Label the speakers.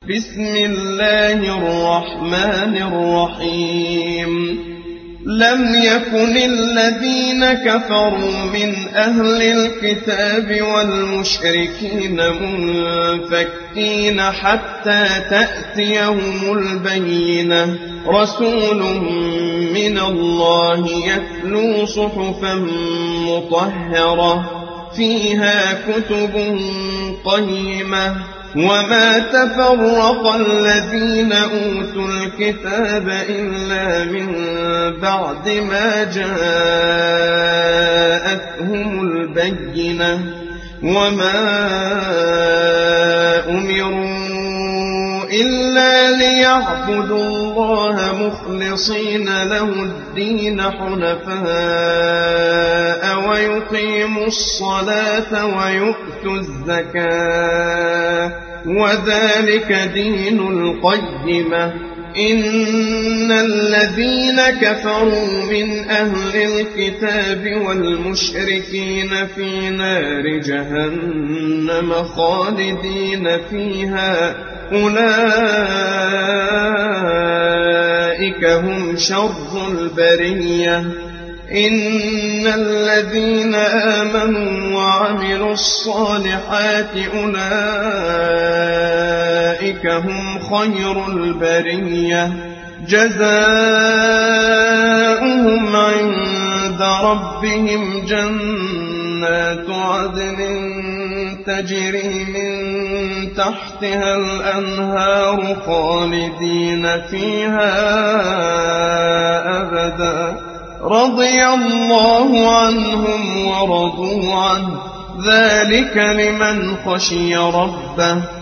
Speaker 1: بسم الله الرحمن الرحيم لم يكن الذين كفروا من أهل الكتاب والمشركين منفكين حتى تأتيهم البينة رسول من الله يتلو صحفا مطهرة فيها كتب قيمة وما تفرق الذين أوتوا الكتاب إلا من بعد ما جاءتهم البينة وما أمروا إلا ليعبدوا الله مخلصين له الدين حنفاء ويقيموا الصلاة ويؤتوا الزكاة وذلك دين القيمة إن الذين كفروا من أهل الكتاب والمشركين في نار جهنم خالدين فيها أولئك هم شر البرية إن الذين آمنوا وعملوا الصالحات أولئك هم خير البرية جزاؤهم عند ربهم جنات عدن تجري من تحتها الأنهار خالدين فيها أبدا رضي الله عنهم ورضوا عنه ذلك لمن خشي ربه